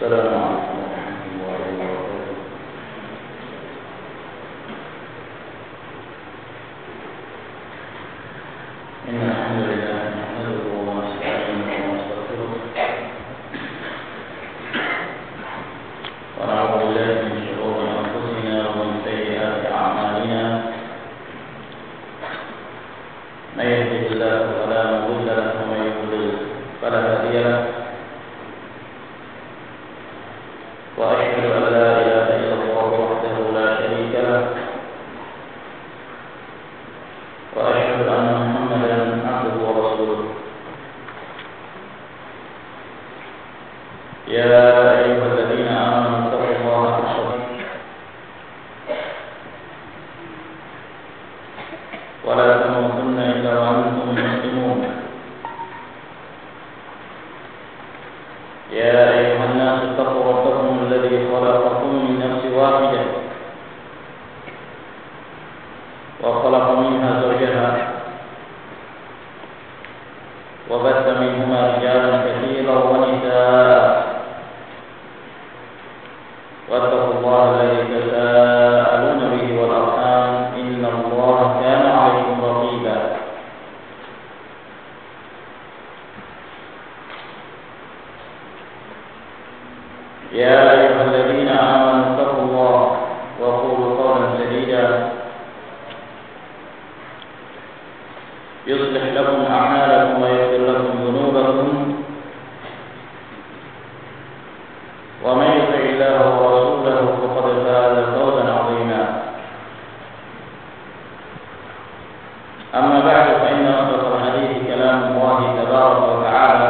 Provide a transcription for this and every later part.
السلام عليكم ورحمة الله وبركاته. إن الحمد لله نحمده ونستعينه ونستغفره ونعوذ بالله من شرور أنفسنا ومن سيئات أعمالنا. من يهده الله فلا مضل له ومن يضلل فلا هادي له. وأشهد أن لا إله إلا الله وحده لا شريك له وأشهد أن محمدا عبده ورسوله. يا أيها الذين آمنوا اتقوا الله حق تقاته ولا تموتن إلا وأنتم مسلمون. يا أيها الناس اتقوا ربكم الذي خلقكم من نفس واحدة وخلق منها زوجها وبث منهما رجالا كثيرا ونساء واتقوا الله الذي تساءلون به والأرحام إن الله كان عليكم رقيبا. يا أيها الذين آمنوا اتقوا الله وقولوا قولا سديدا يصلح لكم أعمالكم ويغفر لكم ذنوبكم ومن يطع الله ورسوله فقد فاز فوزا عظيما. أما بعد فإن أصدق الحديث كلام الله تبارك وتعالى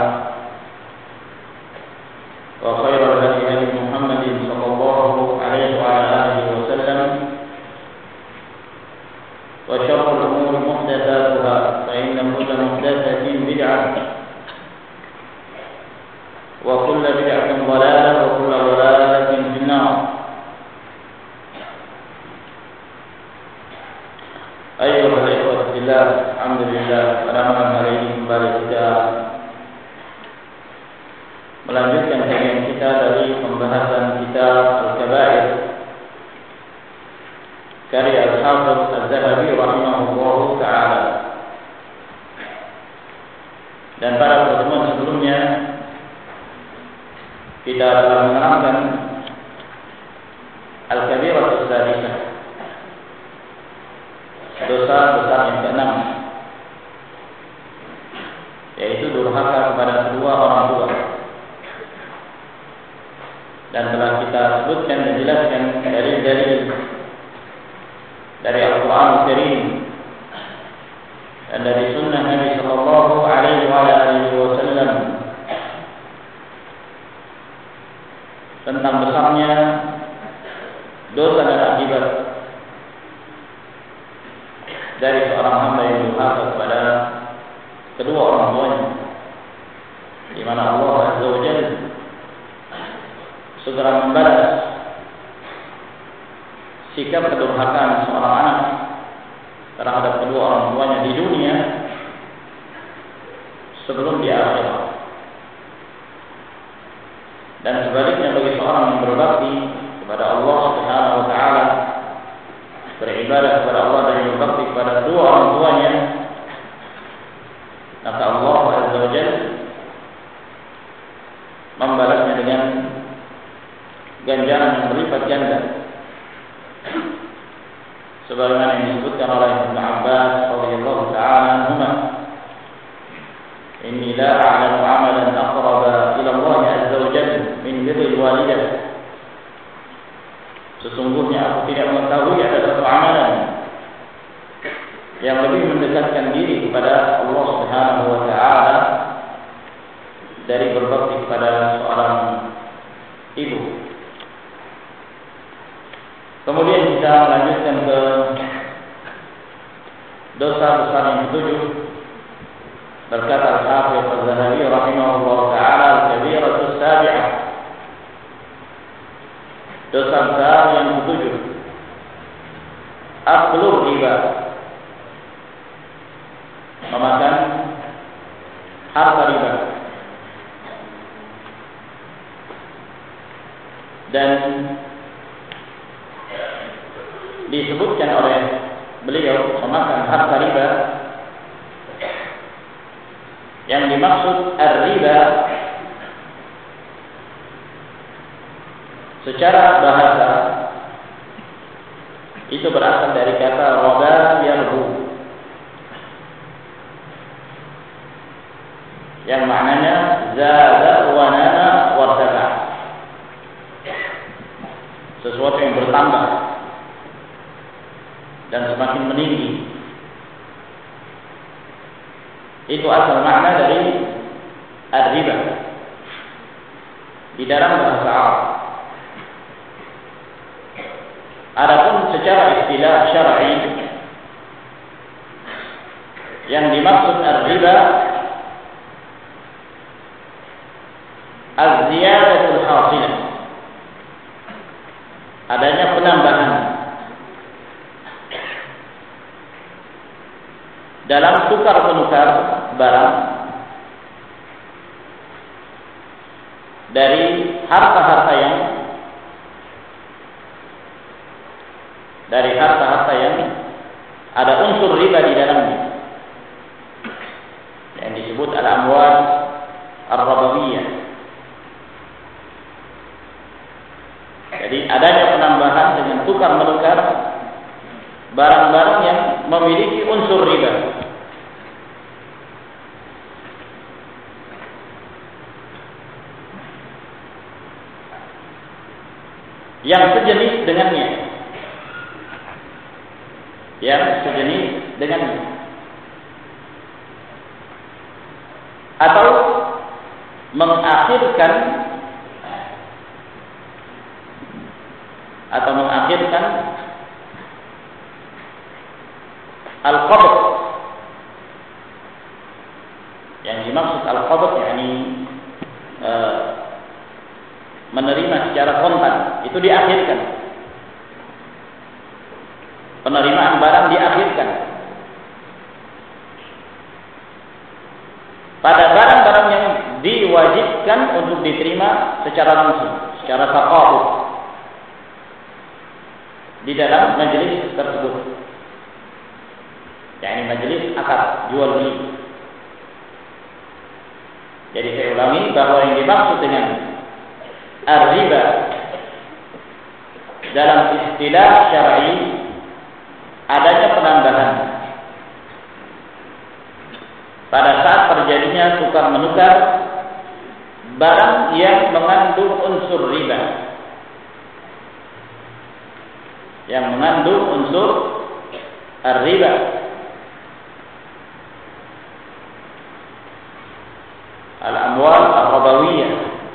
وخير الهدي هدي محمد صلى الله عليه وعلى آله وسلم وشر الأمور محدثاتها فإن كل محدثة بدعة وكل بدعة ضلالة وكل ضلالة في النار. أيها الإخوة في الله, alhamdulillah pada malam hari ini kembali kita melanjutkan kajian kita dari pembahasan kitab Al-Kaba'ir karya Al-Hafidz Az-Zahabi rahimahullahu ta'ala. Dan pada pertemuan sebelumnya kita telah menerangkan Al-Kabirah As-Sadisah, dosa besar yang keenam, yaitu durhaka kepada kedua orang tua. Dan telah kita sebutkan dan jelaskan dalil-dalil dari Al-Quran Al-Karim dan dari Sunnah Nabi Sallallahu Alaihi Wasallam tentang besarnya dosa dan akibat dari seorang hamba yang durhaka kepada kedua orang tuanya, di mana Allah Azza wa Jalla segera membalas sikap kedurhakaan seorang anak terhadap kedua orang tuanya di dunia sebelum di akhirat. Dan sebaliknya bagi seorang yang berbakti kepada Allah Subhanahu wa taala, beribadah kepada Allah dan berbakti kepada kedua orang tuanya, maka Allah Azza wa Jalla membalasnya dengan ganjaran yang berlipat ganda, sebagaimana yang disebutkan oleh Ibnu Abbas radhiyallahu ta'ala anhuma, inni la a'lamu 'amalan aqraba ila Allah azza wa jalla min birril walidah. Sesungguhnya aku tidak mengetahui ada satu amalan yang lebih mendekatkan diri kepada Allah Subhanahu wa ta'ala dari berbakti kepada seorang ibu. Kemudian kita melanjutkan ke dosa besar yang ketujuh. Berkata Al-Hafidz Az-Zahabi rahimahullah ta'ala, Al-Kabirah As-Sabi'ah, dosa besar yang ketujuh, aklur riba, memakan harta riba. Dan disebutkan oleh beliau memakan harta riba, yang dimaksud ar-riba secara bahasa itu berasal dari kata roba yarbu, yang maknanya zada wa nana wartafa, sesuatu yang bertambah dan semakin meninggi. Itu asal makna dari ar-riba di dalam bahasa Arab. Adapun secara istilah syar'i, yang dimaksud ar-riba az-ziyadatul hasilah, adanya penambahan dalam tukar menukar barang dari harta-harta yang ada unsur riba di dalamnya, yang disebut al-amwal ar-rabawiyah. Jadi adanya penambahan dengan tukar menukar barang-barang yang memiliki unsur riba, yang sejenis dengannya, atau mengakhirkan al-qabd. Yang dimaksud al-qabd yakni menerima secara kontan, itu diakhirkan. Penerimaan barang diakhirkan pada barang-barang yang diwajibkan untuk diterima secara langsung, secara taqabud di dalam majelis tersebut, yakni majelis akad jual beli. Jadi saya ulangi bahwa yang dimaksud dengan ar-riba dalam istilah syar'i adanya penambahan pada saat terjadinya tukar menukar barang yang mengandung unsur riba, yang mengandung unsur ar-riba. Al-amwal ar-rabawiyah,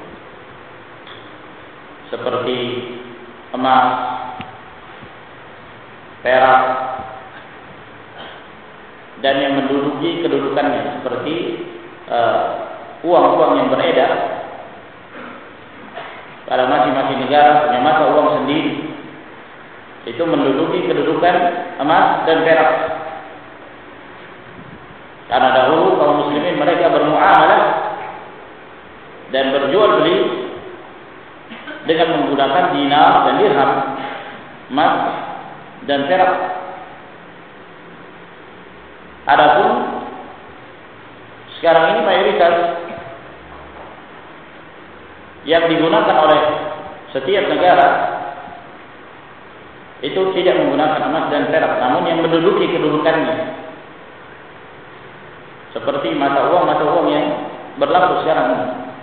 seperti emas, perak, dan yang menduduki kedudukannya, seperti uang-uang yang beredar pada masing-masing negara punya mata uang sendiri, itu menduduki kedudukan emas dan perak. Karena dahulu kaum muslimin mereka bermuamalah dan berjual beli dengan menggunakan dinar dan dirham, emas dan perak. Adapun sekarang ini mayoritas yang digunakan oleh setiap negara itu tidak menggunakan emas dan perak, namun yang menduduki kedudukannya, seperti mata uang yang berlaku sekarang ini.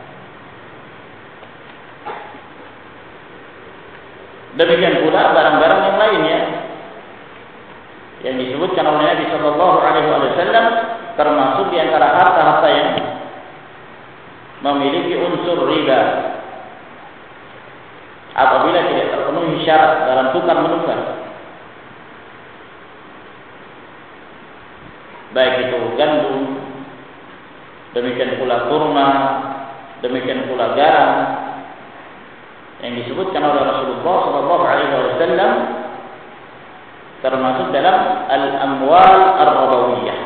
Demikian pula barang-barang yang lainnya yang disebutkan oleh Nabi Shallallahu Alaihi Wasallam, termasuk di antara harta-harta yang memiliki unsur riba apabila tidak terpenuhi syarat dalam tukar menukar, baik itu gandum, demikian pula kurma, demikian pula garam, yang disebutkan oleh Rasulullah Shallallahu Alaihi Wasallam termasuk dalam al-amwal ar-rabawiyah.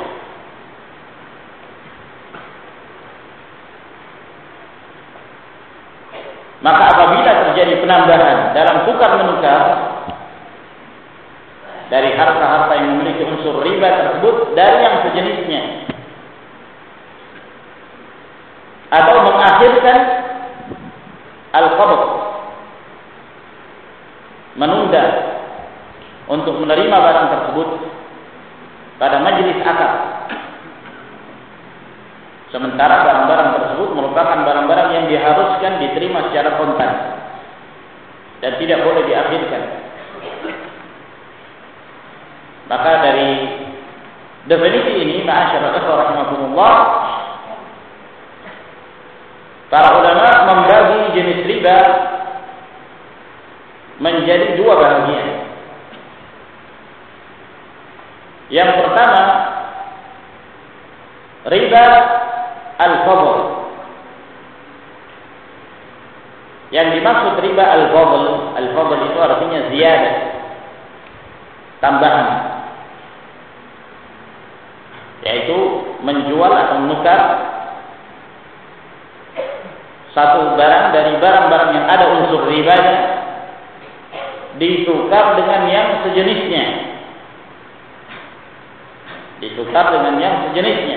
Maka apabila terjadi terjadi penambahan dalam tukar menukar dari harta-harta yang memiliki unsur riba tersebut dari yang sejenisnya, atau mengakhirkan al-qabd, menunda untuk menerima barang tersebut pada majelis akad, sementara barang-barang tersebut merupakan barang-barang yang diharuskan diterima secara kontan dan tidak boleh diakhirkan. Maka dari definisi ini, ma'asyiral ikhwah rahimakumullah, para ulama membagi jenis riba menjadi dua bagian. Yang pertama, riba al-fadl. Yang dimaksud riba al-fadl, al-fadl itu artinya ziyadah, tambahan, yaitu menjual atau menukar satu barang dari barang-barang yang ada unsur ribanya ditukar dengan yang sejenisnya, ditukar dengan yang sejenisnya,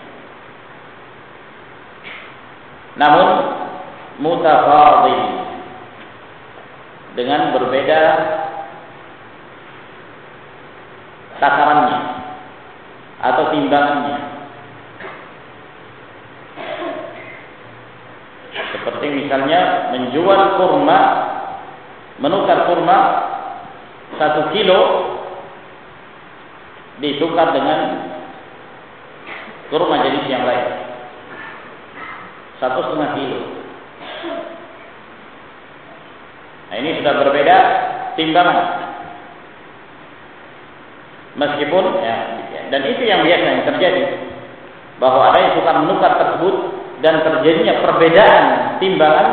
namun mutafadhil, dengan berbeda takarannya atau timbangannya. Seperti misalnya menjual kurma, menukar kurma 1 kilo ditukar dengan kurma jenis yang lain 1,5 kilo. Nah, ini sudah berbeda timbangan. Meskipun dan itu yang biasa yang terjadi, bahwa ada yang suka menukar tersebut dan terjadinya perbedaan timbangan,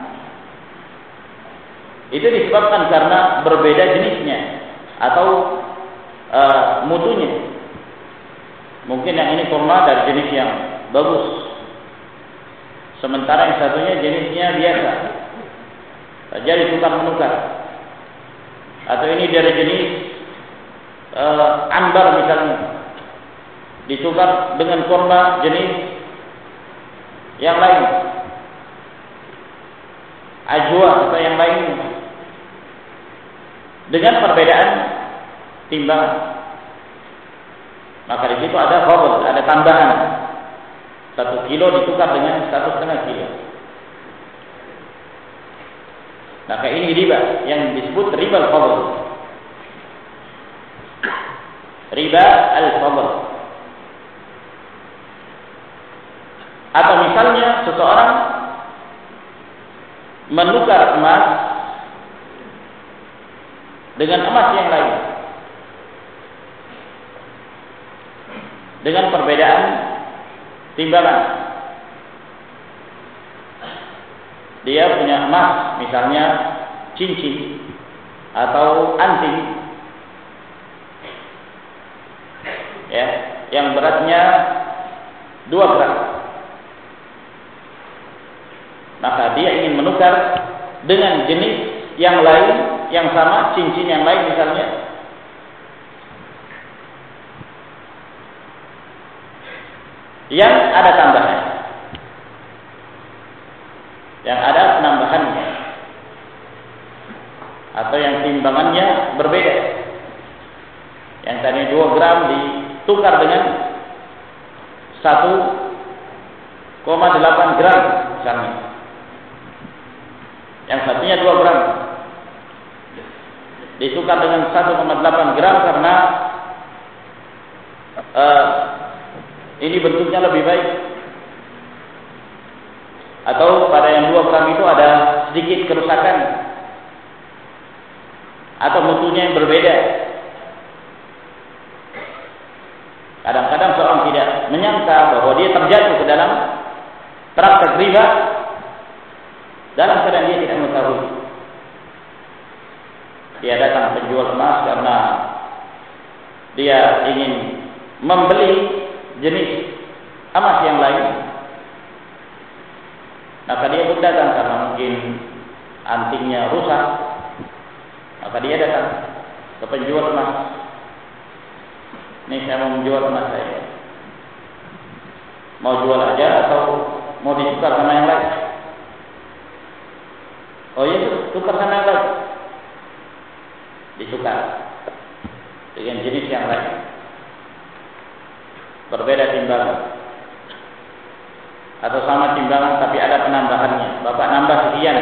itu disebabkan karena berbeda jenisnya atau mutunya. Mungkin yang ini kurma dari jenis yang bagus, sementara yang satunya jenisnya biasa, jadi tukar menukar. Atau ini dari jenis ambar misalnya, ditukar dengan kurma jenis yang lain, ajwa atau yang lain, dengan perbedaan timbangan. Maka di situ ada fadl, ada tambahan. 1 kilo ditukar dengan 1,5 kilo. Maka ini riba yang disebut riba al-fadl. Riba al-fadl. Atau misalnya seseorang menukar emas dengan emas yang lain dengan perbedaan timbangan. Dia punya emas misalnya cincin atau anting, ya, yang beratnya 2 gram. Maka dia ingin menukar dengan jenis yang lain, yang sama, cincin yang lain misalnya, yang ada tambahan, yang ada penambahannya, atau yang timbangannya berbeda. Yang tadi 2 gram ditukar dengan 1,8 gram misalnya. Yang satunya 2 gram ditukar dengan 1,8 gram karena ini bentuknya lebih baik, atau pada yang 2 gram itu ada sedikit kerusakan atau mutunya yang berbeda. Kadang-kadang seorang tidak menyangka bahwa dia terjatuh ke dalam praktek riba dalam keadaan dia tidak mengetahui. Dia datang penjual emas karena dia ingin membeli jenis emas yang lain. Maka dia pun datang karena mungkin antingnya rusak, maka dia datang ke penjual emas. Ini saya mau menjual emas saya. Mau jual aja atau mau ditukar sama yang lain? Oh iya, tukar sama yang lain. Ditukar dengan jenis yang lain. Berbeda timbangan. Atau sama timbangan tapi ada penambahannya. Bapak nambah sekian.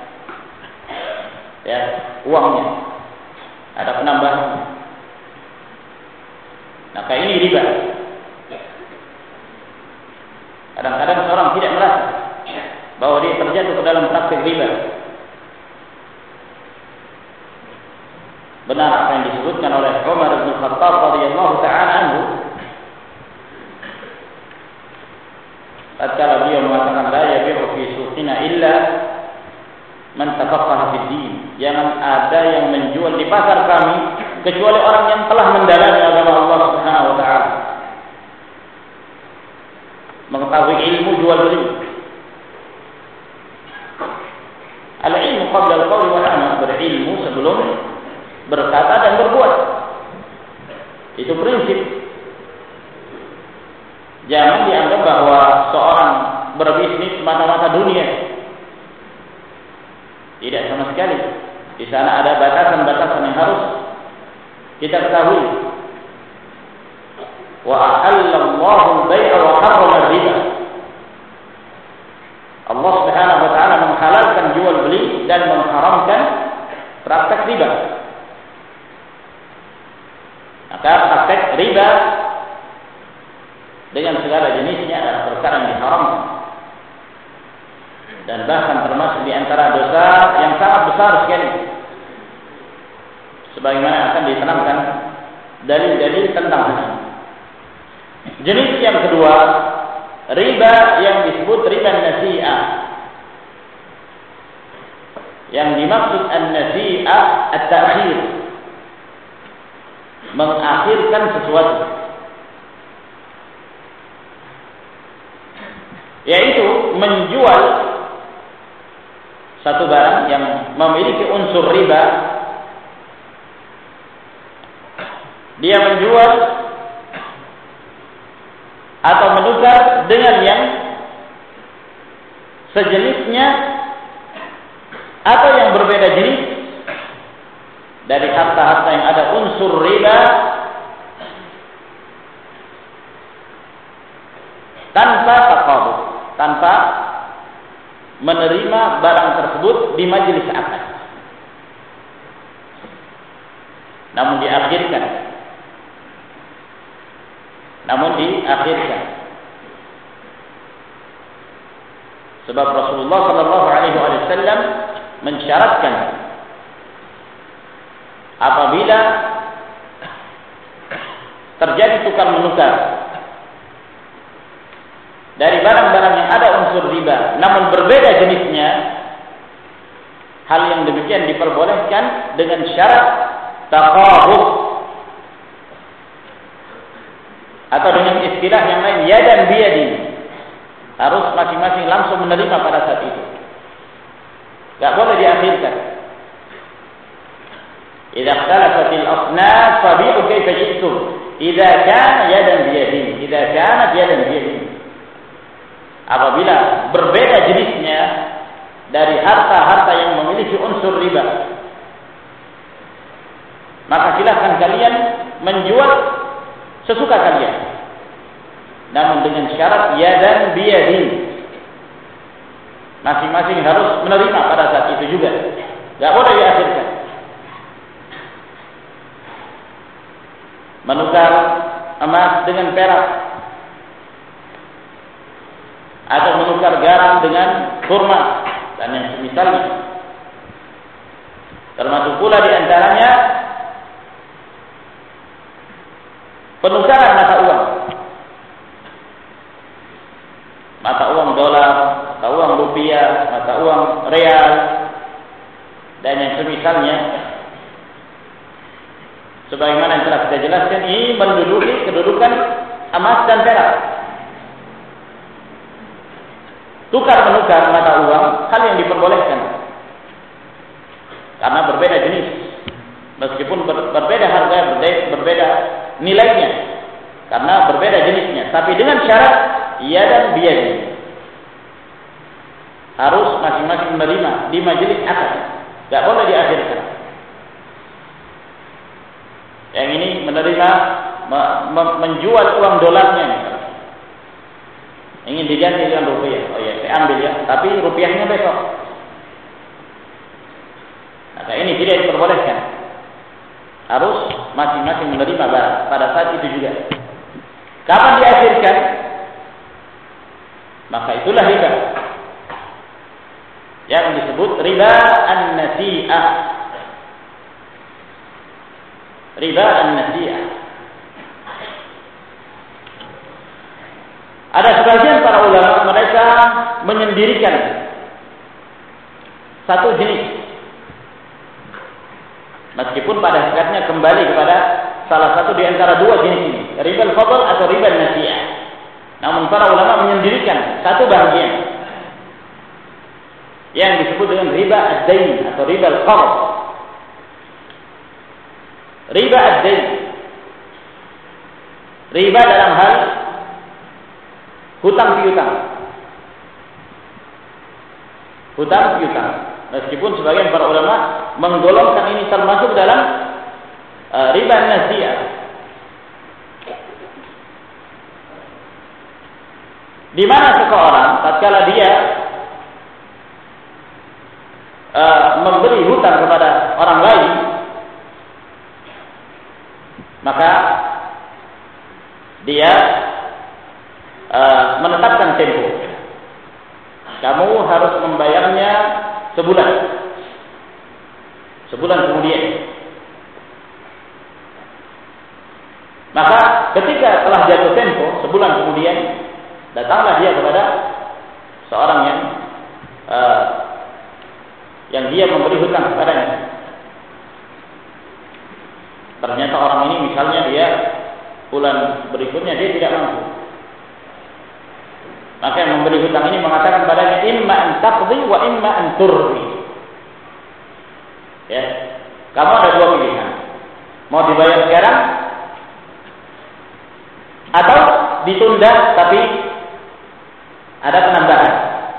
Ya, uangnya. Ada penambahan. Maka ini riba. Kadang-kadang seorang tidak merasa bahwa dia terjatuh ke dalam praktik riba. Benar apa yang disebutkan oleh Umar bin Khattab radhiyallahu taala anhu. Tatkala beliau mengatakan la yabi'u fi suqina illa man tafaqaha fid din. Jangan ada yang menjual di pasar kami kecuali orang yang telah mendalami agama Allah Subhanahu wa taala. Mengetahui ilmu jual beli. Al-ilmu qabla al-qawl wal amal, berilmu sebelum berkata dan berbuat. Itu prinsip. Jangan dianggap bahwa seorang berbisnis semata-mata dunia. Tidak sama sekali. Di sana ada batasan-batasan yang harus kita ketahui. Wa ahallallahu al-bai'a wa harrama ar-riba. Allah Subhanahu wa taala menghalalkan jual beli dan mengharamkan praktek riba. Maka praktek riba dengan segala jenisnya adalah perkara yang diharamkan. Dan bahkan termasuk di antara dosa yang sangat besar sekali. Sebagaimana akan diterangkan dalil-dalil tentang hal ini. Jenis yang kedua, riba yang disebut riba nasi'ah. Yang dimaksud an-nasi'ah at-ta'khir. Mengakhirkan sesuatu. Yaitu menjual satu barang yang memiliki unsur riba. Dia menjual atau menukar dengan yang sejenisnya atau yang berbeda jenis dari harta-harta yang ada unsur riba tanpa taqabud, tanpa menerima barang tersebut di majelis akad. Namun diakhirkan. Sebab Rasulullah sallallahu alaihi wasallam mensyaratkan apabila terjadi tukar menukar dari barang-barang yang ada unsur riba namun berbeda jenisnya, hal yang demikian diperbolehkan dengan syarat taqabud, atau dengan istilah yang lain yadan biyadin, harus masing-masing langsung menerima pada saat itu. Enggak boleh diakhirkan. Idza ikhtalafatil asnaf fabi'u kaifa syi'tum. Idza kana yadan biyadin, idza kanat yadan biyadin. Apabila berbeda jenisnya dari harta-harta yang memiliki unsur riba, maka silakan kalian menjual sesuka kalian, namun dengan syarat yadan biyadin. Masing-masing harus menerima pada saat itu juga. Tidak boleh diakhirkan. Menukar emas dengan perak, atau menukar garam dengan kurma dan yang semisalnya. Termasuk pula di antaranya penukaran mata uang. Mata uang dolar, mata uang rupiah, mata uang real dan yang semisalnya. Sebagaimana yang telah kita jelaskan, ini menduduki kedudukan emas dan perak. Tukar menukar mata uang hal yang diperbolehkan. karena berbeda jenis. Meskipun berbeda harga, berbeda nilainya, karena berbeda jenisnya. Tapi dengan syarat yadan biyadin, harus masing-masing menerima di majelis akad, tidak boleh diakhirkan. Yang ini menerima menjual uang dolarnya, misalnya. Ingin diganti dengan rupiah. Oh ya, saya ambil ya, tapi rupiahnya besok. Maka ini tidak diperbolehkan. Harus masing-masing menerima barang pada saat itu juga. Kapan diakhirkan? Maka itulah riba, yang disebut riba an-nasi'ah. Riba an-nasi'ah. Ada sebagian para ulama mereka menyendirikan satu jenis, meskipun pada hakikatnya kembali kepada salah satu di antara dua jenis ini, riba al-fadl atau riba an-nasi'ah. Namun para ulama menyendirikan satu bagian yang disebut dengan riba ad-dain atau riba al-qard. Riba ad-dain, riba dalam hal hutang piutang. Hutang piutang. Meskipun sebagian para ulama menggolongkan ini termasuk dalam riba nasi'ah. Di mana seseorang tatkala dia memberi hutang kepada orang lain, maka dia menetapkan tempo. Kamu harus membayarnya sebulan. Sebulan kemudian. Maka ketika telah jatuh tempo, sebulan kemudian, datanglah dia kepada seorang yang dia memberi hutang kepadanya. Ternyata orang ini misalnya dia bulan berikutnya dia tidak mampu. Maka yang memberi hutang ini mengatakan padanya, imma an taqdi wa imma an turbi. Ya, kamu ada dua pilihan. Mau dibayar sekarang atau ditunda tapi ada penambahan.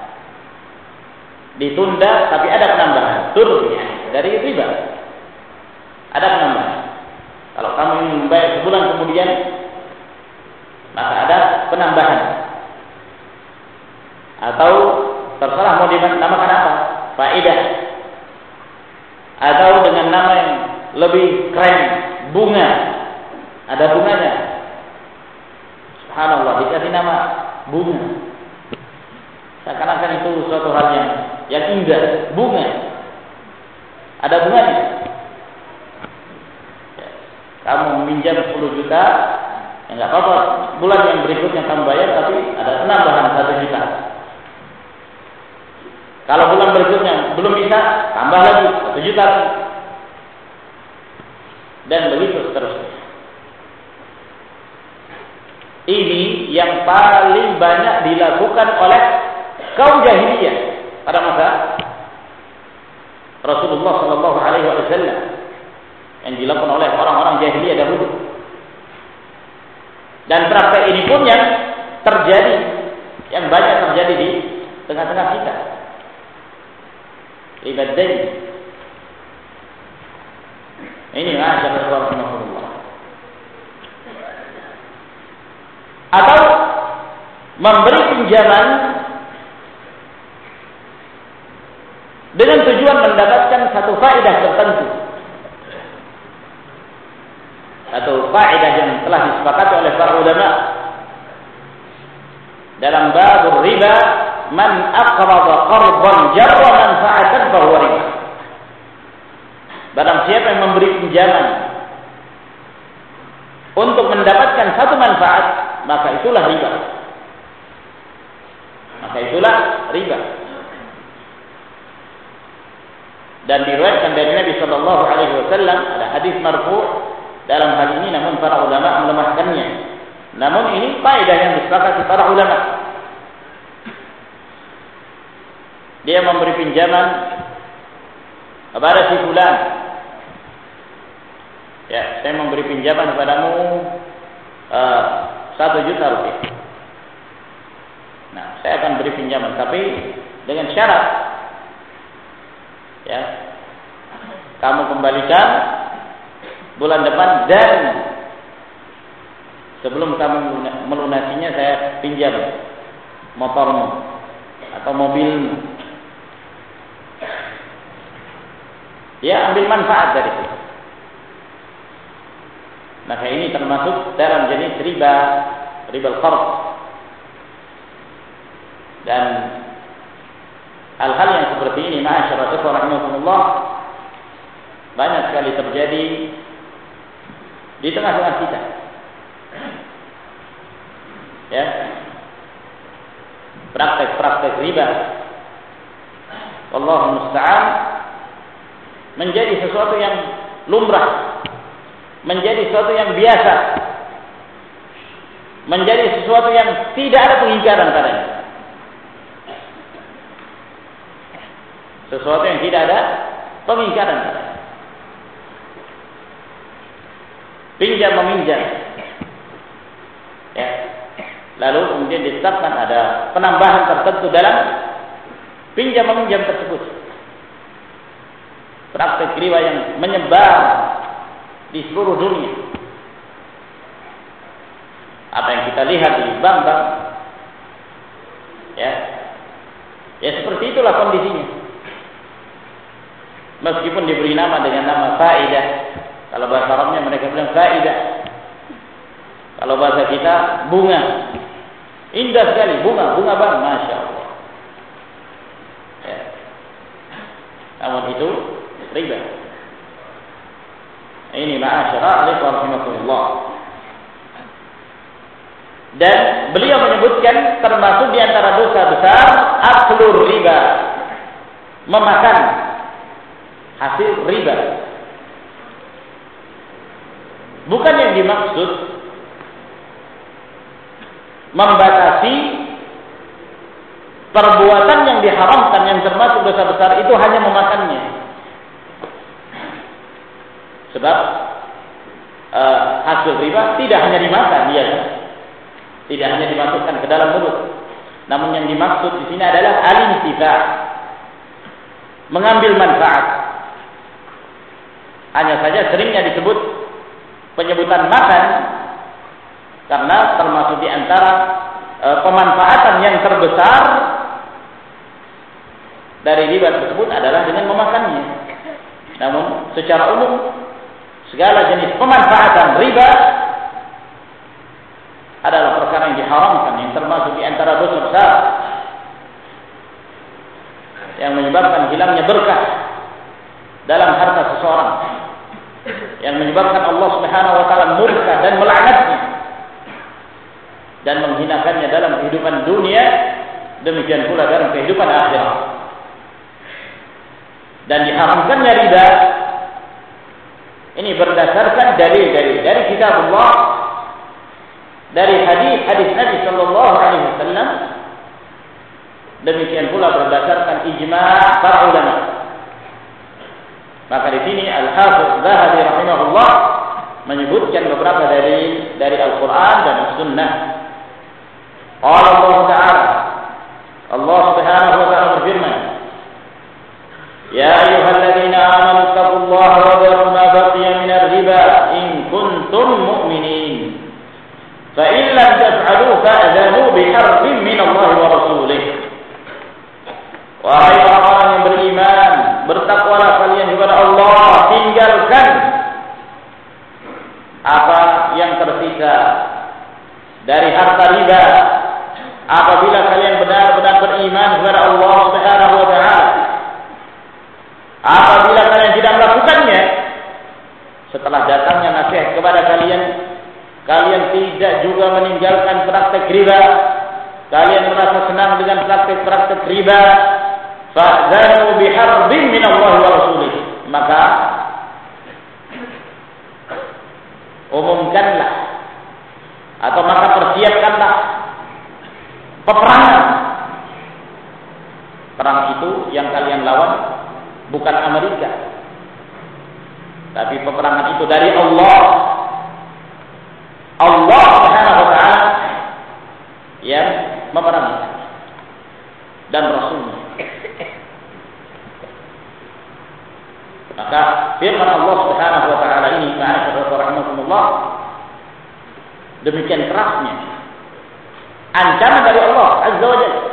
Ditunda tapi ada penambahan. Turbi dari riba. Ada penambahan. Kalau kamu ingin membayar sebulan kemudian, maka ada penambahan. Atau terserah mau dinamakan apa, faedah, atau dengan nama yang lebih keren, bunga, ada bunganya. Subhanallah, dikasih nama bunga. Seakan-akan itu suatu hal yang indah, bunga. Ada bunganya. Kamu meminjam 10 juta, ya nggak apa-apa. Bulan yang berikutnya kamu bayar, tapi ada penambahan 1 juta. Kalau bulan berikutnya belum bisa, tambah lagi 1 juta. Dan begitu seterusnya. Ini yang paling banyak dilakukan oleh kaum jahiliyah pada masa Rasulullah Shallallahu Alaihi Wasallam, yang dilakukan oleh orang-orang jahiliyah dahulu. Dan praktek ini pun yang terjadi, yang banyak terjadi di tengah-tengah kita. Riba dain. Ini masyaallah subhanallah. Atau memberi pinjaman dengan tujuan mendapatkan satu faedah tertentu. Atau faedah yang telah disepakati oleh para ulama dalam bab riba, man aqrada qardan jarra manfa'atan fa huwa riba. Barang siapa yang memberi pinjaman untuk mendapatkan satu manfaat, maka itulah riba. Maka itulah riba. Dan diriwayatkan dari Nabi sallallahu alaihi wasallam, ada hadis marfu' dalam hal ini, namun para ulama melemahkannya. Namun ini faedah yang disepakati para ulama. Dia memberi pinjaman kepada si fulan, ya, saya memberi pinjaman kepadamu 1 juta rupiah. Nah, saya akan beri pinjaman, tapi dengan syarat, ya, kamu kembalikan bulan depan, dan sebelum kamu melunasinya saya pinjam motormu atau mobilmu. Ya, ambil manfaat dari itu. Maka ini termasuk dalam jenis riba al-qard. Dan hal-hal yang seperti ini, ma'asyiral ikhwah rahimakumullah, banyak sekali terjadi di tengah-tengah kita. Ya. Praktek-praktek riba, Wallahu musta'an, menjadi sesuatu yang lumrah, menjadi sesuatu yang biasa, menjadi sesuatu yang tidak ada pengingkaran padanya. Sesuatu yang tidak ada pengingkaran padanya. Pinjam meminjam, ya. Lalu kemudian ditetapkan ada penambahan tertentu dalam pinjam meminjam tersebut. Praktek riba yang menyebar di seluruh dunia. Apa yang kita lihat di bank-bank, ya seperti itulah kondisinya. Meskipun diberi nama dengan nama faidah, kalau bahasa Arabnya mereka bilang faidah, kalau bahasa kita bunga. Indah sekali, bunga bank, masya Allah. Ya. Namun itu riba. Ini ma'asyara rahimakumullah. Dan beliau menyebutkan termasuk di antara dosa besar aklur riba, memakan hasil riba. Bukan yang dimaksud membatasi perbuatan yang diharamkan yang termasuk dosa besar itu hanya memakannya. Sebab hasil riba tidak hanya dimakan, ya, tidak hanya dimasukkan ke dalam mulut. Namun yang dimaksud di sini adalah al-intifa', mengambil manfaat. Hanya saja seringnya disebut penyebutan makan karena termasuk di antara pemanfaatan yang terbesar dari riba tersebut adalah dengan memakannya. Namun secara umum segala jenis pemanfaatan riba adalah perkara yang diharamkan, yang termasuk di antara dosa besar yang menyebabkan hilangnya berkah dalam harta seseorang, yang menyebabkan Allah Subhanahu wa taala murka dan melaknatnya dan menghinakannya dalam kehidupan dunia, demikian pula dalam kehidupan akhirat. Dan diharamkannya riba ini berdasarkan dalil dari kitab Allah, dari hadis Nabi sallallahu alaihi wasallam, demikian pula berdasarkan ijma' para ulama. Maka di sini Al-Hafiz Zahabi rahimahullah menyebutkan beberapa dalil dari Al-Qur'an dan As-Sunnah. Qala Allah Ta'ala, Allah Subhanahu wa ta'ala berfirman, Ya ayyuhalladzina amanu taqullaha wa dharu ma baqiya minar riba in kuntum mu'minin. Fa in lam taf'alu fa'adhanu biharbin min Allah wa rasulih. Wahai orang-orang yang beriman, bertakwalah kalian kepada Allah, tinggalkan apa yang tersisa dari harta riba apabila kalian benar-benar beriman kepada Allah Subhanahu wa taala. Apabila kalian tidak melakukannya, setelah datangnya nasihat kepada kalian, kalian tidak juga meninggalkan praktek riba, kalian merasa senang dengan praktek-praktek riba, fa'zanu biharbin min Allah wa rasulih, maka umumkanlah atau maka persiapkanlah peperangan. Perang itu yang kalian lawan bukan Amerika, Tapi peperangan itu dari Allah. Allah Subhanahu wa taala yang memerangi dan Rasulnya. Maka firman Allah Subhanahu wa taala ini, rahimahumullah, demikian kerasnya ancaman dari Allah Azza wa Jalla.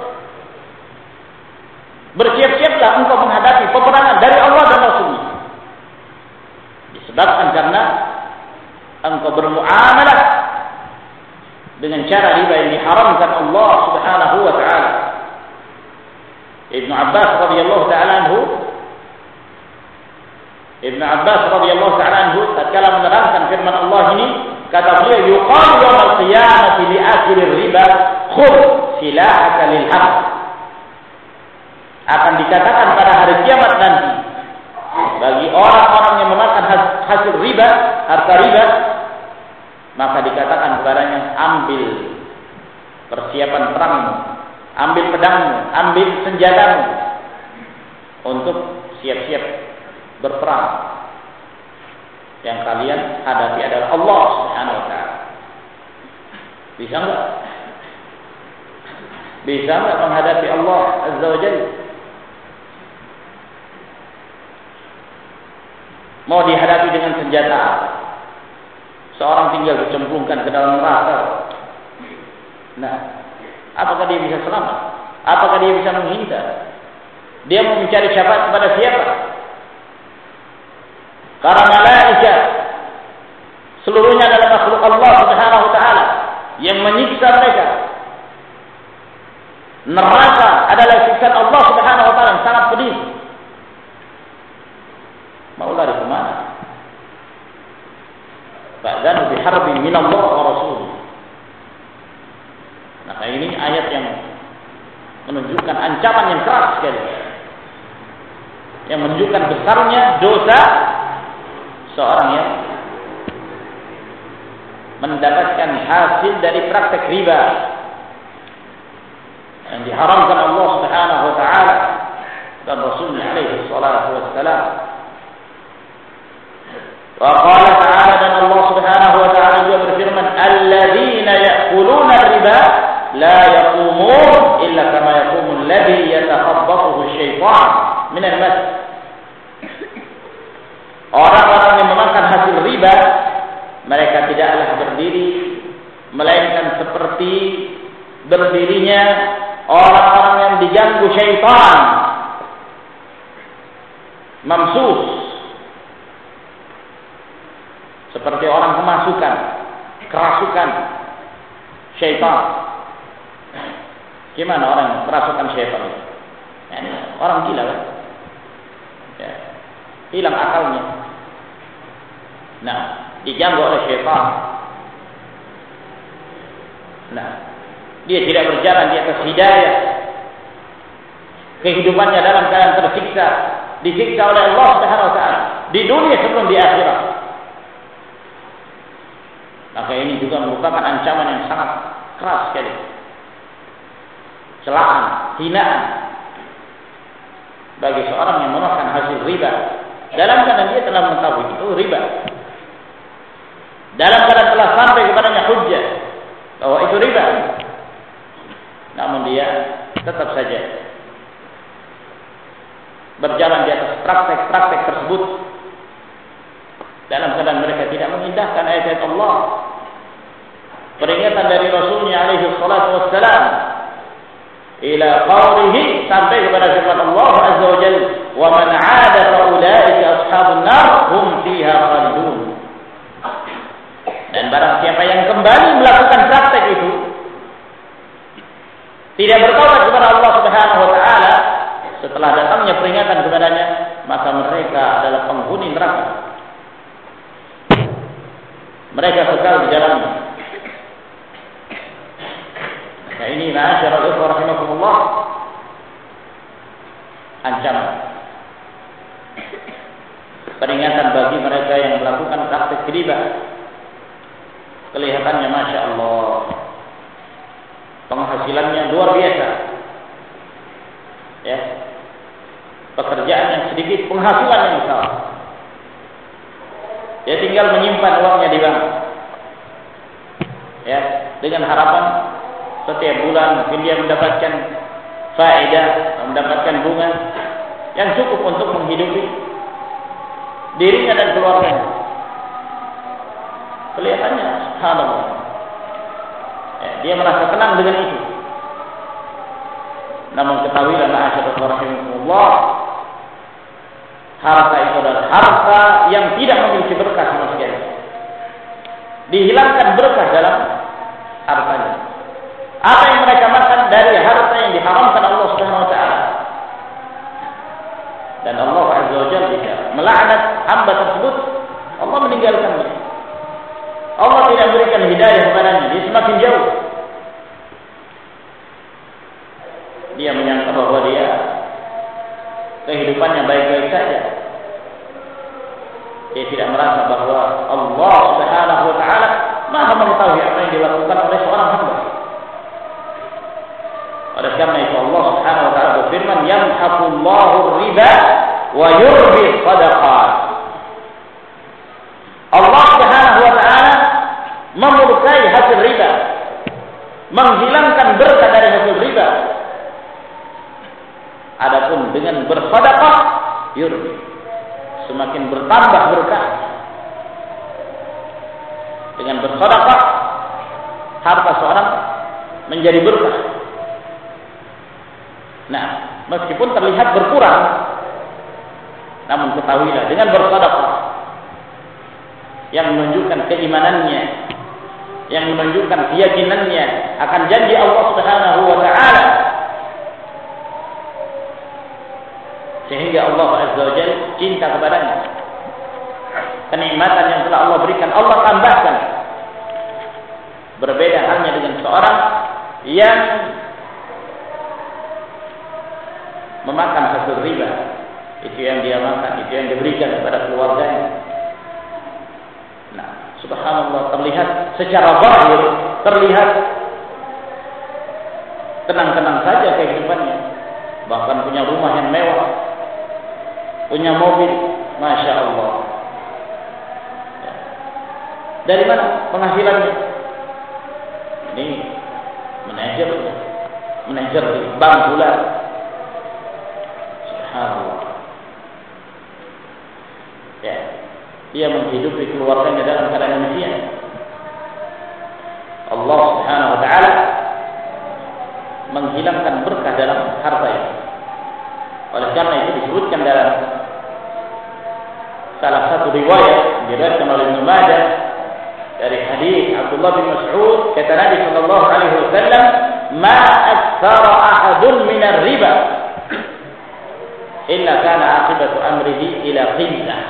Bersiap-siaplah engkau menghadapi peperangan dari Allah dan Rasulnya. Disebabkan karena engkau bermuamalah dengan cara riba yang diharamkan Allah Subhanahu wa taala. Ibnu Abbas radhiyallahu taala anhu tatkala menerangkan firman Allah ini, kata beliau, yuqalu yaumil qiyamati li akhirir riba khudh silahaka lil haqq. Akan dikatakan pada hari kiamat nanti bagi orang-orang yang memakan hasil riba, harta riba, maka dikatakan kepadanya, ambil persiapan perangmu, ambil pedangmu, ambil senjatamu untuk siap-siap berperang. Yang kalian hadapi adalah Allah Subhanahu wa taala. Bisa enggak? Bisa enggak menghadapi Allah Azza wa Jalla? Mau dihadapi dengan senjata, seorang tinggal dicemplungkan ke dalam neraka. Nah, apakah dia bisa selamat? Apakah dia bisa menghindar? Dia mau mencari syafaat kepada siapa? Para malaikat seluruhnya adalah makhluk Allah Subhanahu wa taala yang menyiksa mereka. Neraka adalah siksaan Allah Subhanahu wa taala yang sangat pedih. Mau lari kemana? Ba'danu biharbin minallah wa rasul. Nah, ini ayat yang menunjukkan ancaman yang keras sekali, yang menunjukkan besarnya dosa seorang yang mendapatkan hasil dari praktek riba yang diharamkan Allah Subhanahu wa taala dan Rasulnya alaihi salatu wassalam. Wa qala ta'ala, dan Allah Subhanahu wa taala juga berfirman, alladzina ya'kuluna riba la yaqumun illa kama yaqumu alladhi yatakhabbathu asy-syaitan min al-mas. Orang-orang yang memakan hasil riba, mereka tidaklah berdiri melainkan seperti berdirinya orang-orang yang diganggu syaitan, mamsus, seperti orang kemasukan, kerasukan syaitan. Gimana orang kerasukan syaitan? Yani, orang gila kan? Ya, hilang akalnya. Nah, diganggu oleh syaitan. Nah, dia tidak berjalan di atas hidayah. Kehidupannya dalam keadaan tersiksa, disiksa oleh Allah Subhanahu wa taala di dunia sebelum di akhirat. Maka ini juga merupakan ancaman yang sangat keras sekali. Celaan, hinaan bagi seorang yang memakan hasil riba dalam keadaan dia telah mengetahui itu riba, dalam keadaan telah sampai kepadanya hujjah bahwa itu riba, namun dia tetap saja berjalan di atas praktek-praktek tersebut dalam keadaan mereka tidak mengindahkan ayat-ayat Allah, peringatan dari Rasulnya alaihi salatu wassalam, ila qawlihi, sampai kepada firman Allah azza wa jalla, wa man 'ada fa ulaika ashabun nar hum fiha khalidun. Dan barang siapa yang kembali melakukan praktek itu, tidak bertobat kepada Allah Subhanahu wa taala setelah datangnya peringatan kepadanya, maka mereka adalah penghuni neraka. Mereka kekal di dalamnya. Nah, ini ma'asyiral ikhwah rahimakumullah, ancaman, peringatan bagi mereka yang melakukan praktik riba. Kelihatannya Masya Allah, penghasilannya luar biasa, ya, pekerjaan yang sedikit, penghasilan yang besar. Dia tinggal menyimpan uangnya di bank. Ya, dengan harapan setiap bulan mungkin dia mendapatkan faedah, mendapatkan bunga yang cukup untuk menghidupi dirinya dan keluarganya. Kelihatannya subhanallah. Ya, dia merasa tenang dengan itu. Namun ketahuilah ma'asyiral rahimakumullah, harta itu adalah harta yang tidak memiliki berkah sama sekali. Dihilangkan berkah dalam hartanya. Apa yang mereka makan dari harta yang diharamkan Allah Subhanahu wa taala. Dan Allah Azza wa Jalla jika melaknat hamba tersebut, Allah meninggalkannya. Allah tidak berikan hidayah kepadanya, dia semakin jauh. Dia menyangka bahwa dia kehidupannya baik-baik saja. Dia tidak merasa bahwa Allah Subhanahu wa taala Maha mengetahui apa yang dilakukan oleh seorang hamba. Oleh karena itu Allah Subhanahu wa taala berfirman, "Yamhaqullahu riba wa yurbi shadaqat." Allah Subhanahu wa taala memurkai hasil riba, menghilangkan berkah dari hasil riba. Adapun dengan bersedekah, yurbi, semakin bertambah berkah. Dengan bersedekah, harta seorang menjadi berkah. Nah, meskipun terlihat berkurang, namun ketahuilah dengan bersedekah yang menunjukkan keimanannya, yang menunjukkan keyakinannya akan janji Allah Subhanahu wa taala, sehingga Allah Azza wa Jalla cinta kepadanya. Kenikmatan yang telah Allah berikan, Allah tambahkan. Berbeda halnya dengan seorang yang memakan hasil riba. Itu yang dia makan, itu yang diberikan kepada keluarganya. Nah, subhanallah, terlihat secara zahir, terlihat tenang-tenang saja kehidupannya. Bahkan punya rumah yang mewah, punya mobil, masya Allah. Dari mana penghasilannya? Ini manajer di bank bulan. Subhanallah. Ya, dia menghidupi keluarganya dalam keadaan demikian. Allah Subhanahu wa taala menghilangkan berkah dalam harta itu. Oleh karena itu disebutkan dalam salah satu riwayat diriwayatkan oleh Ibnu Majah dari hadis Abdullah bin Mas'ud, kata Nabi sallallahu alaihi wasallam, "Ma aktsara ahadun min ar-riba illa kana aqibatu amrihi ila qillah."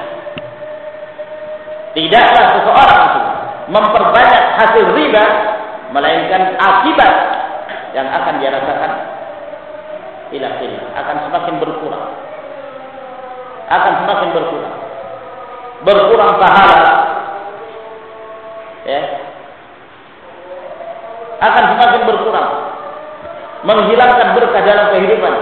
Tidaklah seseorang itu memperbanyak hasil riba melainkan akibat yang akan dia rasakan ila qillah, akan semakin berkurang. Akan semakin berkurang. Berkurang pahala, ya, akan semakin berkurang, menghilangkan berkah dalam kehidupan.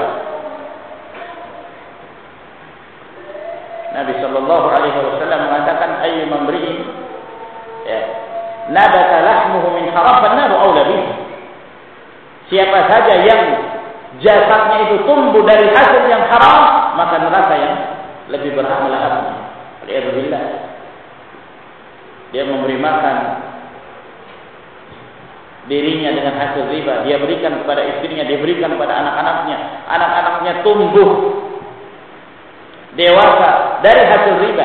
Nabi sallallahu alaihi wasallam mengatakan, "Ayyu mamri'in ya nabata lahmuhu min haram fan-naru aula bihi." Siapa saja yang jasadnya itu tumbuh dari hasil yang haram, maka neraka yang lebih berhak melahapnya. Alhamdulillah. Dia memberi makan dirinya dengan hasil riba, dia berikan kepada istrinya, dia berikan kepada anak-anaknya. Anak-anaknya tumbuh dewasa dari hasil riba.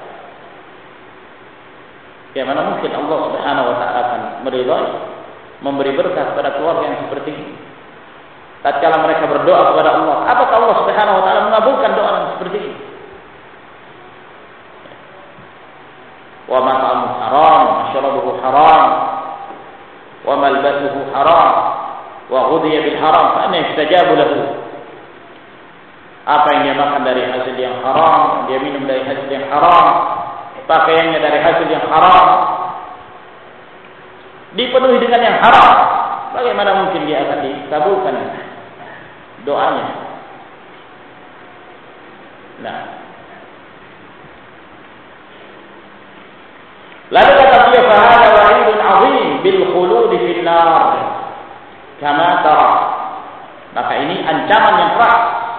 Ya, mana mungkin Allah Subhanahu wa taala akan meridhai, memberi berkah kepada keluarga yang seperti ini. Tatkala mereka berdoa kepada Allah, apakah Allah Subhanahu wa taala mengabulkan doa yang seperti ini? Wa mat'amuhu haram, wa mashrabuhu haram, wa malbasuhu haram, wa ghudhiya bil haram, fa anna yustajabu lahu. Apa yang dia makan dari hasil yang haram, dia minum dari hasil yang haram, pakaiannya dari hasil yang haram, dipenuhi dengan yang haram, bagaimana mungkin dia akan dikabulkan doanya? Nah, Lalu kata beliau, "Fahada wa'idun 'azim bil khulud fil nar." Kama tara. Maka ini ancaman yang keras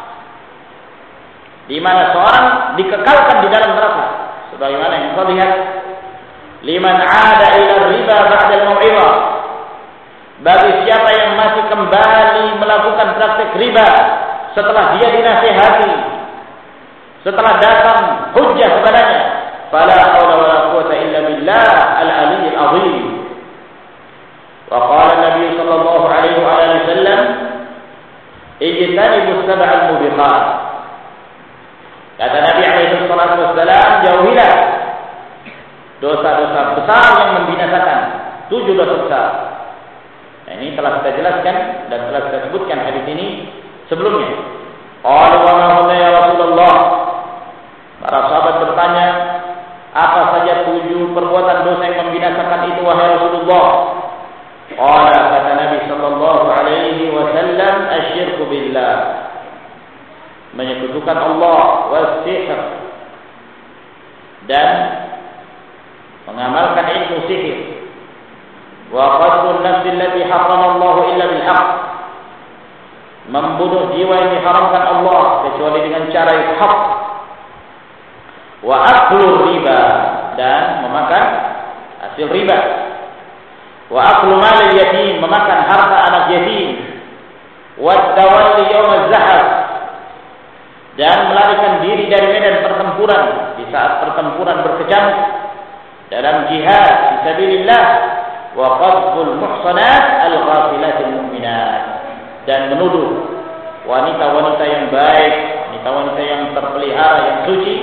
di mana seorang dikekalkan di dalam neraka. Sebagaimana yang kita lihat, liman 'ada ila riba ba'da al-mau'izah. Bagi siapa yang masih kembali melakukan praktek riba setelah dia dinasihati, setelah datang hujjah kepadanya, fala haula wala quwwata illa billah al-'aliyyil 'azim. Wa qala Nabi sallallahu alaihi wasallam, ijtanibus sab'al mubiqat. Kata Nabi alaihi wasallam, jauhilah dosa-dosa besar yang membinasakan. 7 dosa besar. Nah, ini telah kita jelaskan dan telah kita sebutkan hadis ini sebelumnya. Qalu wa ma hunna ya Rasulullah. Para sahabat bertanya, apa saja 7 perbuatan dosa yang membinasakan itu wahai Rasulullah? Qala, kata Nabi sallallahu alaihi wasallam, asyirku billah. Menyekutukan Allah, was-sihr, dan mengamalkan ilmu sihir, wa qatlun nafsi allati harrama Allah illa bil haqq, membunuh jiwa yang diharamkan Allah kecuali dengan cara yang hak, wa aklu riba, dan memakan hasil riba, wa aklu mal yatim, memakan harta anak yatim, wa tawalli yaum az-zahab, dan melarikan diri dari medan pertempuran di saat pertempuran berkecamuk dalam jihad fisabilillah, wa qadful muhsanat al-ghafilatil mu'minat, dan menuduh wanita-wanita yang baik, wanita-wanita yang terpelihara, yang suci,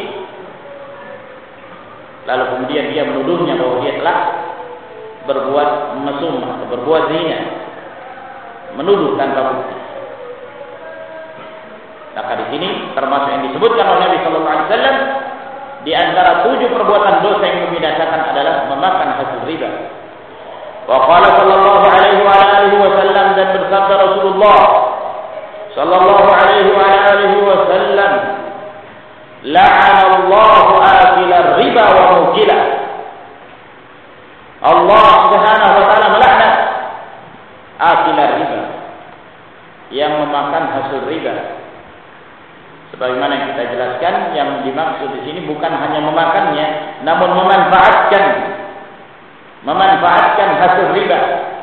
lalu kemudian dia menuduhnya bahwa dia telah berbuat mesum atau berbuat zina, menuduh tanpa bukti. Maka di sini termasuk yang disebutkan oleh Nabi sallallahu alaihi wasallam di antara 7 perbuatan dosa yang membinasakan adalah memakan hasil riba. Wa qala sallallahu alaihi wa alihi wasallam, dan bersabda Rasulullah sallallahu alaihi wa alihi wasallam, la'ana Allahu akila riba wa mukilah. Allah Subhanahu wa taala melaknat akila riba, yang memakan hasil riba. Sebagaimana yang kita jelaskan, yang dimaksud di sini bukan hanya memakannya, namun memanfaatkan hasil riba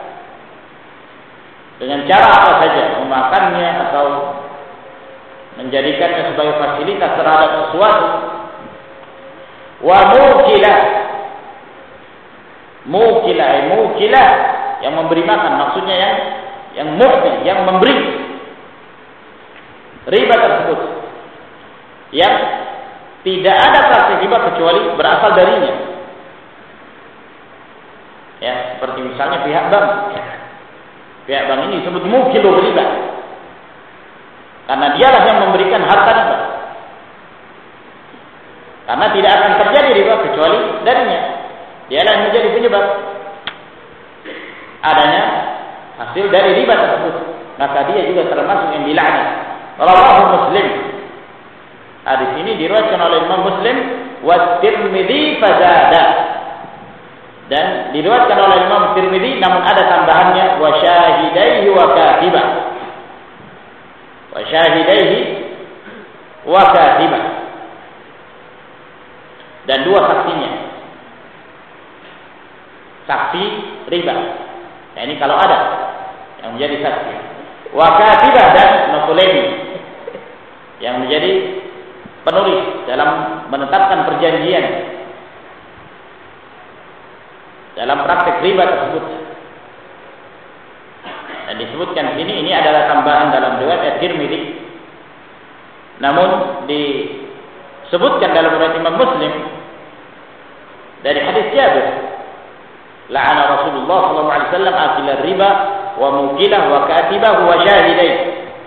dengan cara apa saja, memakannya atau menjadikannya sebagai fasilitas terhadap sesuatu. Wa mukilah yang memberi makan, maksudnya yang mu'ti, yang memberi riba tersebut, yang tidak ada praktik riba kecuali berasal darinya. Ya, seperti misalnya pihak bank. Pihak bank ini disebut mukil riba, karena dialah yang memberikan harta riba. Karena tidak akan terjadi riba kecuali darinya. Dialah yang menjadi penyebab adanya hasil dari riba tersebut. Maka dia juga termasuk yang dilaknat. Rawahu Muslim. Hadis ini diriwayatkan oleh Imam Muslim wa Tirmidzi fazada. Dan diriwayatkan oleh Imam Tirmidzi namun ada tambahannya wa syahidaihi wa katiba. Wa syahidaihi wa katiba. Dan 2 saksinya. Saksi riba. Nah, ini kalau ada yang menjadi saksi. Wa katiba, dan naqulaini, yang menjadi penulis dalam menetapkan perjanjian dalam praktek riba tersebut. Dan disebutkan di sini, ini adalah tambahan dalam riwayat Tirmidzi. Namun disebutkan dalam riwayat Imam Muslim dari hadis Jabir, la'ana Rasulullah sallallahu alaihi wasallam akila riba wa mukilah wa katibahu wa syahidai.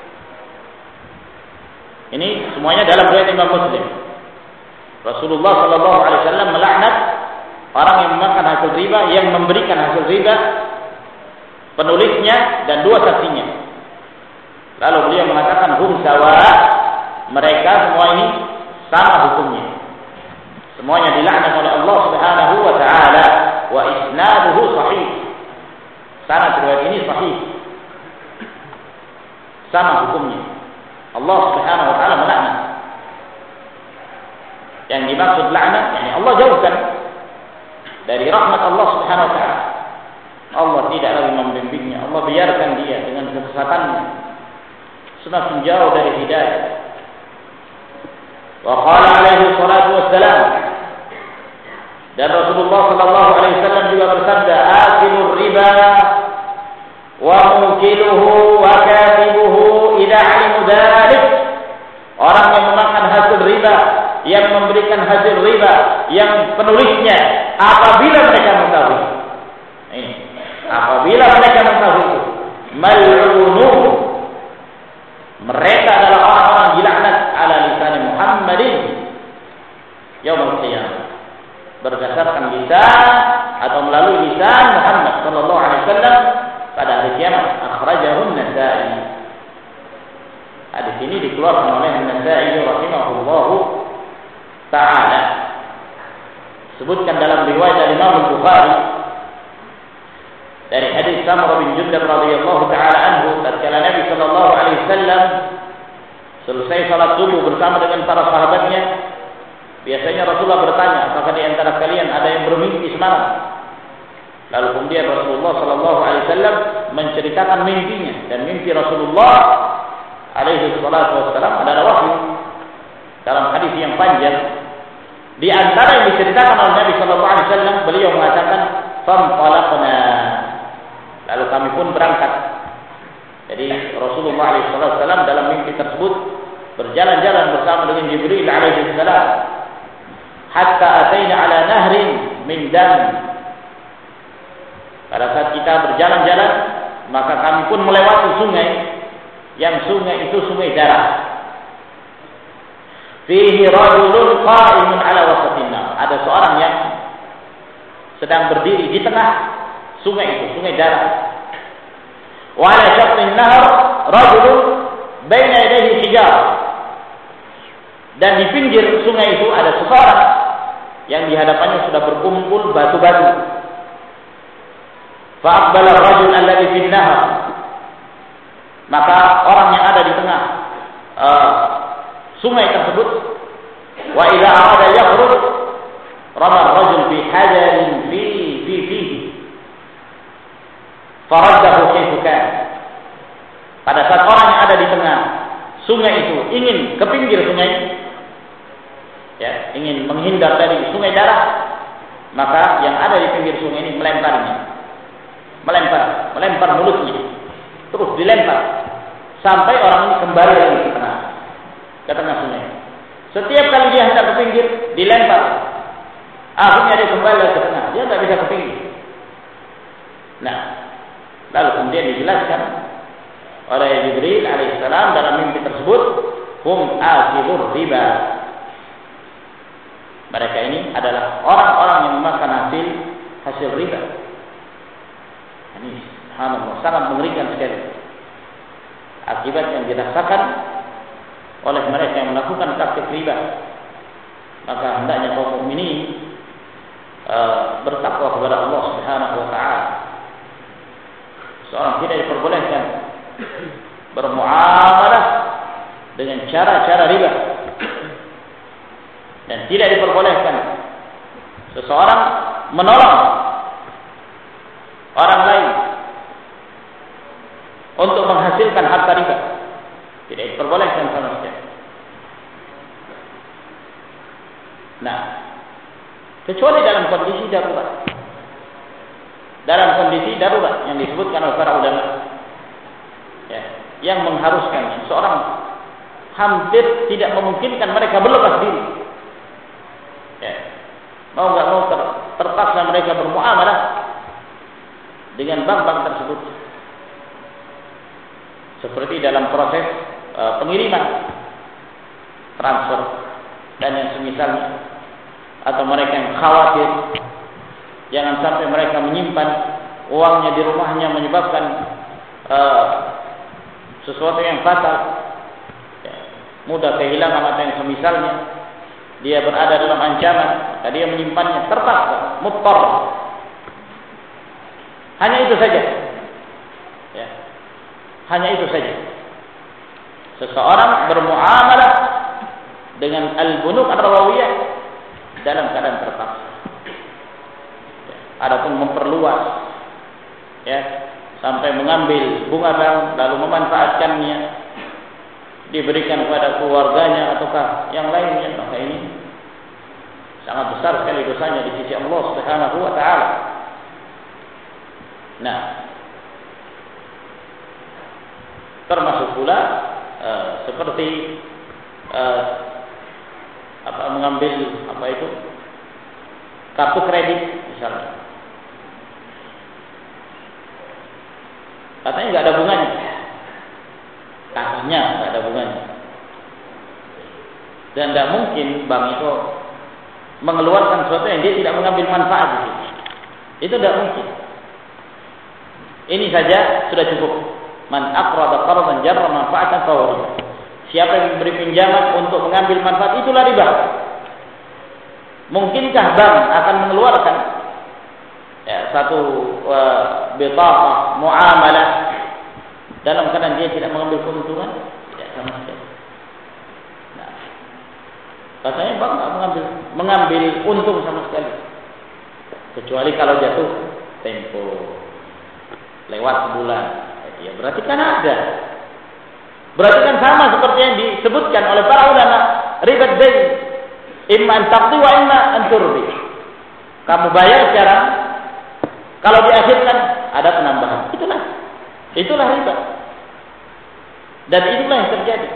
Ini semuanya dalam riwayat Imam Muslim. Rasulullah sallallahu alaihi wasallam melaknat orang yang memakan hasil riba, yang memberikan hasil riba, penulisnya dan 2 saksinya. Lalu beliau mengatakan hum sawa, mereka semua ini sama hukumnya. Semuanya dilaknat oleh Allah Subhanahu wa taala. Wa isnaduhu sahih. Sanad riwayat ini sahih. Sama hukumnya. Allah Subhanahu wa taala melaknat. Yang dimaksud laknat, yakni Allah jauhkan dari rahmat Allah Subhanahu wa taala. Allah tidak lagi membimbingnya. Allah biarkan dia dengan kesesatannya semakin jauh dari hidayah. Wa qala alaihi salatu wassalam, dan Rasulullah sallallahu alaihi wasallam juga bersabda, akilur riba wa mukiluhu wa katibuhu idza alimu dzalik. Orang yang memakan hasil riba, yang memberikan hasil riba, yang penulisnya, apabila mereka mengetahui, ini apabila mereka mengetahui itu, mal'unuh, mereka adalah orang-orang dilaknat ala lisan Muhammadin yaumul qiyamah, berdasarkan lisan atau melalui lisan Muhammad sallallahu alaihi wasallam pada hari kiamat. Akhrajahu An-Nasa'i. Hadis ini dikeluarkan oleh An-Nasa'i rahimahullahu taala. Sebutkan dalam riwayat Imam Bukhari dari hadis Samurah bin Jundab radhiyallahu taala anhu, tatkala Nabi sallallahu alaihi wasallam selesai salat subuh bersama dengan para sahabatnya, biasanya Rasulullah bertanya, apakah di antara kalian ada yang bermimpi semalam? Lalu kemudian Rasulullah sallallahu alaihi wasallam menceritakan mimpinya, dan mimpi Rasulullah alaihi salatu wasallam adalah wahyu. Dalam hadis yang panjang, di antara yang diceritakan oleh Nabi sallallahu alaihi wasallam, beliau mengatakan, "Fantalaqna." Lalu kami pun berangkat. Jadi Rasulullah alaihi salatu wasallam dalam mimpi tersebut berjalan-jalan bersama dengan Jibril alaihi salam, hatta ataina ala nahrin min dam. Pada saat kita berjalan-jalan, maka kami pun melewati sungai, yang sungai itu sungai darah. Fihi rajulun qa'imun ala wasatin nar. Ada seorang yang sedang berdiri di tengah sungai itu, sungai darah. Wa ala syaqqin nahr rajulun baina yadayhi hijar. Dan di pinggir sungai itu ada seseorang yang di hadapannya sudah berkumpul batu-batu. Fa'aqbala ar-rajul alladhi fi an-nahr. Maka orang yang ada di tengah sungai tersebut, wa idza arada yakhruj rama ar-rajul bi hajarin fihi faraddahu kayfa kan. Pada saat orang yang ada di tengah sungai itu ingin ke pinggir sungai, ya, ingin menghindar dari sungai darah, maka yang ada di pinggir sungai ini melempar mulutnya, terus dilempar sampai orang ini kembali lagi ke tengah sungai. Setiap kali dia hendak ke pinggir, dilempar, akhirnya dia kembali lagi ke tengah, dia tidak bisa ke pinggir. Nah, lalu kemudian dijelaskan oleh Jibril alaihissalam dalam mimpi tersebut, hum akilur riba. Mereka ini adalah orang-orang yang memakan hasil riba. Ini subhanallah, sangat mengerikan sekali akibat yang dirasakan oleh mereka yang melakukan praktik riba. Maka hendaknya kaum mukminin bertakwa kepada Allah Subhanahu wa taala. Seorang tidak diperbolehkan bermuamalah dengan cara-cara riba, dan tidak diperbolehkan seseorang menolong orang lain untuk menghasilkan harta riba. Tidak diperbolehkan sama sekali. Nah, kecuali dalam kondisi darurat. Dalam kondisi darurat yang disebutkan oleh para ulama, ya, yang mengharuskan seorang hampir tidak memungkinkan mereka berlepas diri. Ya, mau nggak mau terpaksa mereka bermuamalah dengan bank-bank tersebut, seperti dalam proses pengiriman, transfer, dan yang semisalnya. Atau mereka yang khawatir jangan sampai mereka menyimpan uangnya di rumahnya, menyebabkan sesuatu yang fatal, ya, mudah kehilangan atau yang semisalnya. dia berada dalam ancaman, maka dia menyimpannya terpaksa, muttar. Hanya itu saja. Ya. Hanya itu saja. Seseorang bermuamalah dengan al-bunuk ar-rawiyah dalam keadaan terpaksa. Ya. Adapun memperluas, ya, sampai mengambil bunga bank lalu memanfaatkannya, diberikan kepada keluarganya ataukah yang lainnya, maka ini sangat besar sekali dosanya di sisi Allah Subhanahu wa taala. Nah, termasuk pula seperti mengambil kartu kredit misalnya. Katanya nggak ada bunganya. Katanya nggak ada bunganya. Dan tidak mungkin bank itu mengeluarkan sesuatu yang dia tidak mengambil manfaat itu. Itu tidak mungkin. Ini saja sudah cukup. Man aqrada qardan jarra manfaatan fa huwa riba. Siapa yang memberi pinjaman untuk mengambil manfaat, itulah riba. Mungkinkah bank akan mengeluarkan satu bitaqah muamalah dalam keadaan dia tidak mengambil keuntungan? Tidak sama sekali. Nah, katanya bank tidak mengambil untung sama sekali, kecuali kalau jatuh tempo lewat sebulan. Ya berarti kan ada. Berarti kan sama seperti yang disebutkan oleh para ulama, riba dain, imma an taqdi wa imma an turbi. Kamu bayar sekarang, kalau diakhirkan ada penambahan. Itulah riba. Dan itulah yang terjadi.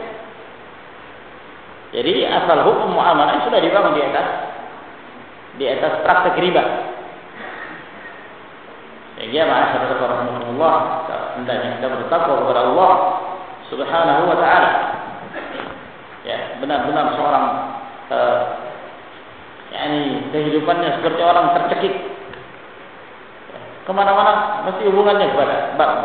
Jadi asal hukum muamalah sudah dibangun di atas praktek riba. Ya ma'asyarakat rahimahullah, hendaknya kita bertakwa kepada Allah Subhanahu wa taala. Ya, benar-benar seorang kehidupannya seperti orang tercekik. Kemana-mana mesti hubungannya kepada bank.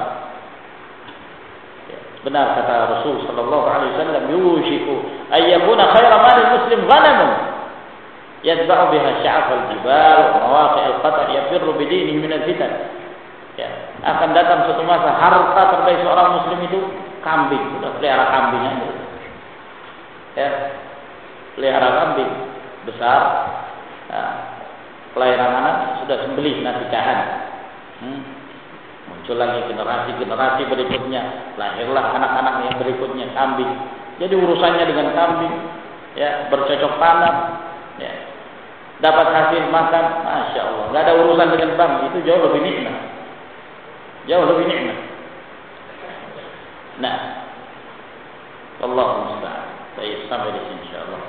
Ya, benar kata Rasul sallallahu alaihi wasallam, yushiku ayyakuna khayra malil muslim ghanamun yatba'u biha sya'af al-jibal wa mawaqi' al-qatar yafirru bidinihi min al-fitan. Ya, akan datang suatu masa harta terbaik seorang muslim itu kambing. Sudah pelihara kambing aja. Ya, pelihara kambing besar. Nah, kelahiran anak sudah sembelih nikahan. Muncul lagi generasi berikutnya, lahirlah anak-anak yang berikutnya kambing. Jadi urusannya dengan kambing, ya, bercocok tanam, ya, dapat hasil makan, masya Allah. Nggak ada urusan dengan bank, itu jauh lebih nikmat. Jauh lebih nikmat. Nah, Allahu musta'an. Baik, sampai di sini insyaallah.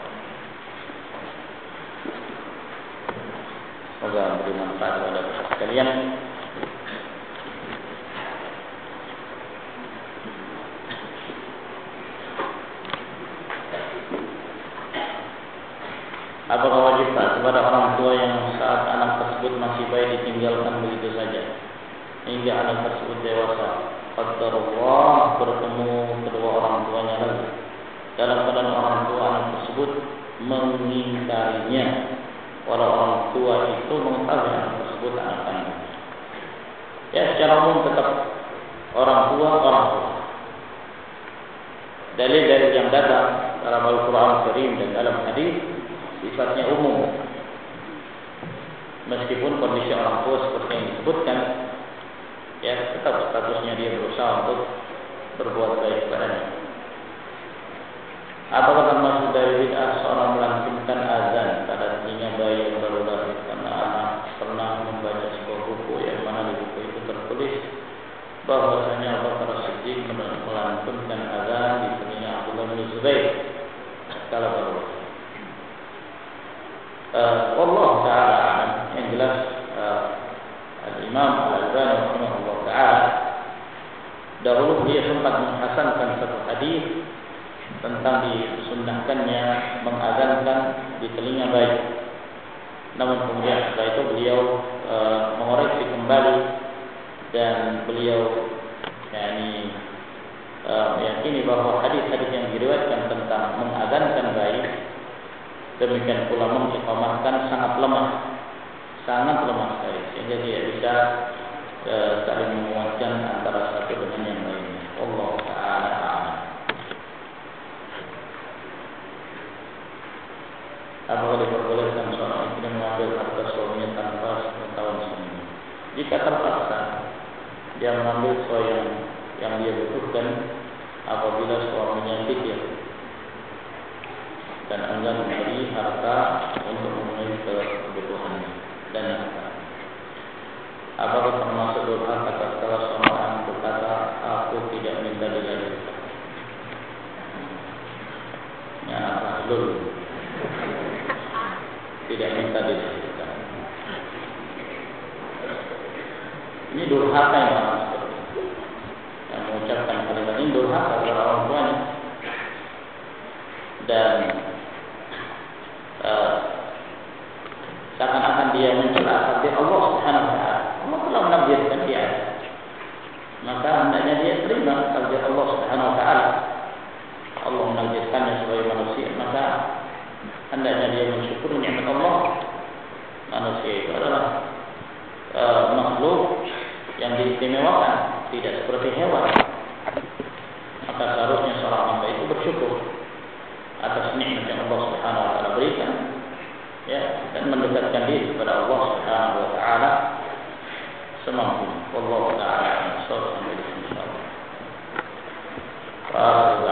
Semoga memberi manfaat kepada kita sekalian. Apakah wajib taat kepada orang tua yang saat anak tersebut masih bayi ditinggalkan begitu saja hingga anak tersebut dewasa? Qadarullah bertemu kedua orang tuanya lagi. Dalam keadaan orang tua anak tersebut mengingkarinya, walau orang tua itu mengetahui anak tersebut anak kandung. Ya, secara umum tetap orang tua. Dalil yang datang dalam Al-Quran Karim dan dalam hadis sifatnya umum. Meskipun kondisi orang tua seperti yang disebutkan, ya tetap statusnya dia berusaha untuk berbuat baik kepadanya. Apakah termasuk dari bid'ah seorang melantunkan azan pada telinga bayi yang baru lahir karena anak pernah membaca sebuah buku yang mana di buku itu tertulis bahwasanya Abu Bakar Siddiq melantunkan azan di telinga Abdullah bin Zubair kala baru lahir. Wallahu ta'ala a'lam. Yang jelas Al-Imam Al-Albani rahimahullah ta'ala dahulu dia sempat menghasankan satu hadis tentang disunnahkannya mengazankan di telinga bayi. Namun kemudian setelah itu beliau mengoreksi kembali dan beliau meyakini bahwa hadis-hadis yang diriwayatkan tentang mengazankan bayi Demikian pula mengiqamahkan sangat lemah sekali, sehingga dia bisa saling menguatkan antara satu dengan yang lainnya. Allah Taala a'lam. Apakah diperbolehkan seorang istri mengambil harta suaminya tanpa sepengetahuan suaminya? Jika terpaksa dia mengambil sesuatu yang dia butuhkan apabila suaminya pikir dan enggan memberi harta untuk memenuhi kebutuhannya dan harta. Apakah termasuk durhaka tatkala seorang berkata aku tidak minta dilanjutkan? Ya, ahlul tidak minta dilanjutkan. Ini durhaka yang orang seperti itu. Yang mengucapkan kalimat ini durhaka kepada orang tuanya dan seakan-akan dia mencela takdir Allah Subhanahu wa taala. Allah telah menakdirkan dia, maka hendaknya dia terima takdir Allah Subhanahu wa taala. Allah menakdirkannya sebagai manusia, maka hendaknya dia mensyukuri nikmat Allah. Manusia itu adalah makhluk yang diistimewakan, tidak seperti hewan. Maka seharusnya seorang hamba itu bersyukur atas nikmat yang Allah Subhanahu wa taala berikan, ya, dan mendekatkan diri kepada Allah Subhanahu wa taala semampunya. Wallahu taala a'lam. Sampai di sini insyaallah.